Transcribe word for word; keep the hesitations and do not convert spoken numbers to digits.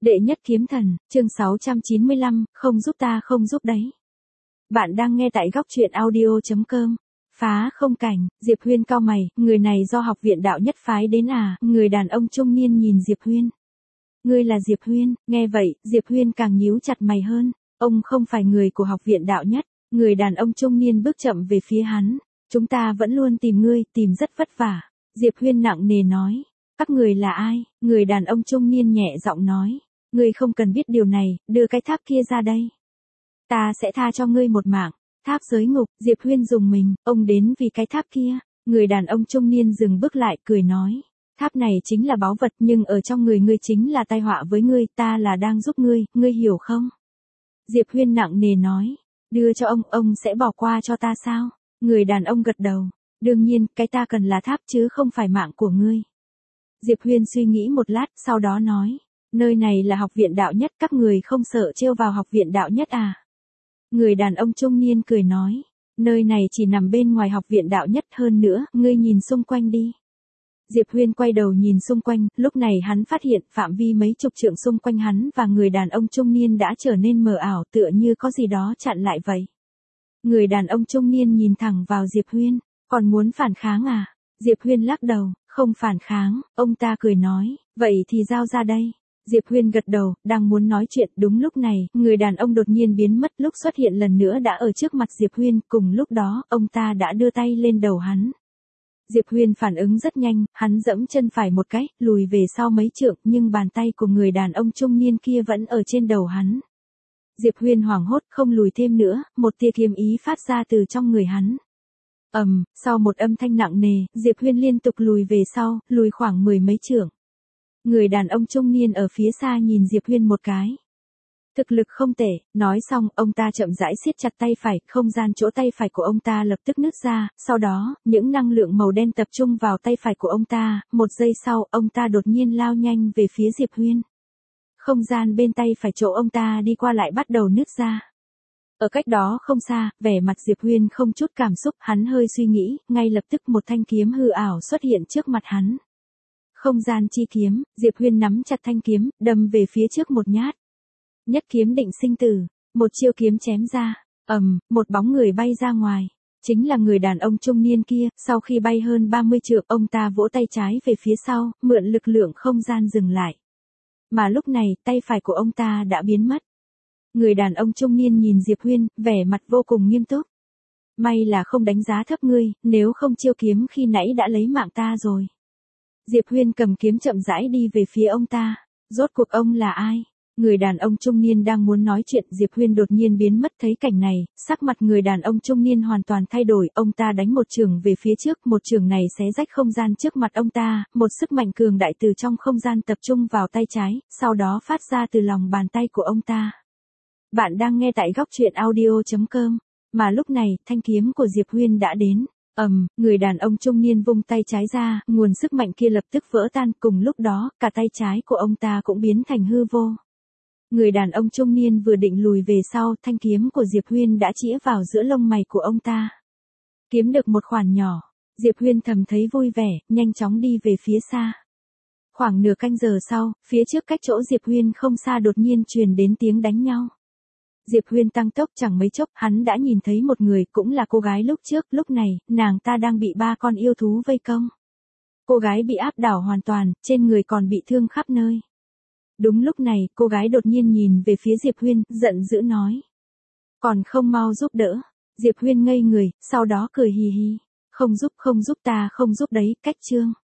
Đệ nhất kiếm thần, chương sáu trăm chín mươi lăm, không giúp ta không giúp đấy. Bạn đang nghe tại góc truyện audio chấm com. Phá không cảnh, Diệp Huyên cau mày, người này do học viện đạo nhất phái đến à, người đàn ông trung niên nhìn Diệp Huyên. Ngươi là Diệp Huyên, nghe vậy, Diệp Huyên càng nhíu chặt mày hơn, ông không phải người của học viện đạo nhất, người đàn ông trung niên bước chậm về phía hắn, chúng ta vẫn luôn tìm ngươi, tìm rất vất vả. Diệp Huyên nặng nề nói, các người là ai, người đàn ông trung niên nhẹ giọng nói. Ngươi không cần biết điều này, đưa cái tháp kia ra đây. Ta sẽ tha cho ngươi một mạng. Tháp giới ngục, Diệp Huyên dùng mình, ông đến vì cái tháp kia. Người đàn ông trung niên dừng bước lại cười nói. Tháp này chính là báu vật nhưng ở trong người ngươi chính là tai họa với ngươi, ta là đang giúp ngươi, ngươi hiểu không? Diệp Huyên nặng nề nói. Đưa cho ông, ông sẽ bỏ qua cho ta sao? Người đàn ông gật đầu. Đương nhiên, cái ta cần là tháp chứ không phải mạng của ngươi. Diệp Huyên suy nghĩ một lát, sau đó nói. Nơi này là học viện đạo nhất, các người không sợ trêu vào học viện đạo nhất à? Người đàn ông trung niên cười nói, nơi này chỉ nằm bên ngoài học viện đạo nhất, hơn nữa, ngươi nhìn xung quanh đi. Diệp Huyên quay đầu nhìn xung quanh, lúc này hắn phát hiện phạm vi mấy chục trượng xung quanh hắn và người đàn ông trung niên đã trở nên mờ ảo, tựa như có gì đó chặn lại vậy. Người đàn ông trung niên nhìn thẳng vào Diệp Huyên, còn muốn phản kháng à? Diệp Huyên lắc đầu, không phản kháng, ông ta cười nói, vậy thì giao ra đây. Diệp Huyên gật đầu, đang muốn nói chuyện, đúng lúc này, người đàn ông đột nhiên biến mất, lúc xuất hiện lần nữa đã ở trước mặt Diệp Huyên, cùng lúc đó, ông ta đã đưa tay lên đầu hắn. Diệp Huyên phản ứng rất nhanh, hắn dẫm chân phải một cái, lùi về sau mấy trượng, nhưng bàn tay của người đàn ông trung niên kia vẫn ở trên đầu hắn. Diệp Huyên hoảng hốt, không lùi thêm nữa, một tia kiếm ý phát ra từ trong người hắn. Ầm, um, sau một âm thanh nặng nề, Diệp Huyên liên tục lùi về sau, lùi khoảng mười mấy trượng. Người đàn ông trung niên ở phía xa nhìn Diệp Huyên một cái. Thực lực không tệ, nói xong, ông ta chậm rãi siết chặt tay phải, không gian chỗ tay phải của ông ta lập tức nứt ra, sau đó, những năng lượng màu đen tập trung vào tay phải của ông ta, một giây sau, ông ta đột nhiên lao nhanh về phía Diệp Huyên. Không gian bên tay phải chỗ ông ta đi qua lại bắt đầu nứt ra. Ở cách đó không xa, vẻ mặt Diệp Huyên không chút cảm xúc, hắn hơi suy nghĩ, ngay lập tức một thanh kiếm hư ảo xuất hiện trước mặt hắn. Không gian chi kiếm, Diệp Huyên nắm chặt thanh kiếm, đâm về phía trước một nhát. Nhất kiếm định sinh tử, một chiêu kiếm chém ra, ầm, um, một bóng người bay ra ngoài. Chính là người đàn ông trung niên kia, sau khi bay hơn ba mươi trượng, ông ta vỗ tay trái về phía sau, mượn lực lượng không gian dừng lại. Mà lúc này, tay phải của ông ta đã biến mất. Người đàn ông trung niên nhìn Diệp Huyên, vẻ mặt vô cùng nghiêm túc. May là không đánh giá thấp ngươi, nếu không chiêu kiếm khi nãy đã lấy mạng ta rồi. Diệp Huyên cầm kiếm chậm rãi đi về phía ông ta. Rốt cuộc ông là ai? Người đàn ông trung niên đang muốn nói chuyện, Diệp Huyên đột nhiên biến mất. Thấy cảnh này, sắc mặt người đàn ông trung niên hoàn toàn thay đổi, ông ta đánh một chưởng về phía trước, một chưởng này xé rách không gian trước mặt ông ta, một sức mạnh cường đại từ trong không gian tập trung vào tay trái, sau đó phát ra từ lòng bàn tay của ông ta. Bạn đang nghe tại góc truyện audio chấm com, mà lúc này, thanh kiếm của Diệp Huyên đã đến. Ầm, um, người đàn ông trung niên vung tay trái ra, nguồn sức mạnh kia lập tức vỡ tan, cùng lúc đó, cả tay trái của ông ta cũng biến thành hư vô. Người đàn ông trung niên vừa định lùi về sau, thanh kiếm của Diệp Huyên đã chĩa vào giữa lông mày của ông ta. Kiếm được một khoản nhỏ, Diệp Huyên thầm thấy vui vẻ, nhanh chóng đi về phía xa. Khoảng nửa canh giờ sau, phía trước cách chỗ Diệp Huyên không xa đột nhiên truyền đến tiếng đánh nhau. Diệp Huyên tăng tốc, chẳng mấy chốc, hắn đã nhìn thấy một người, cũng là cô gái lúc trước, lúc này, nàng ta đang bị ba con yêu thú vây công. Cô gái bị áp đảo hoàn toàn, trên người còn bị thương khắp nơi. Đúng lúc này, cô gái đột nhiên nhìn về phía Diệp Huyên, giận dữ nói. Còn không mau giúp đỡ. Diệp Huyên ngây người, sau đó cười hì hì. Không giúp, không giúp ta không giúp đấy, cách chương.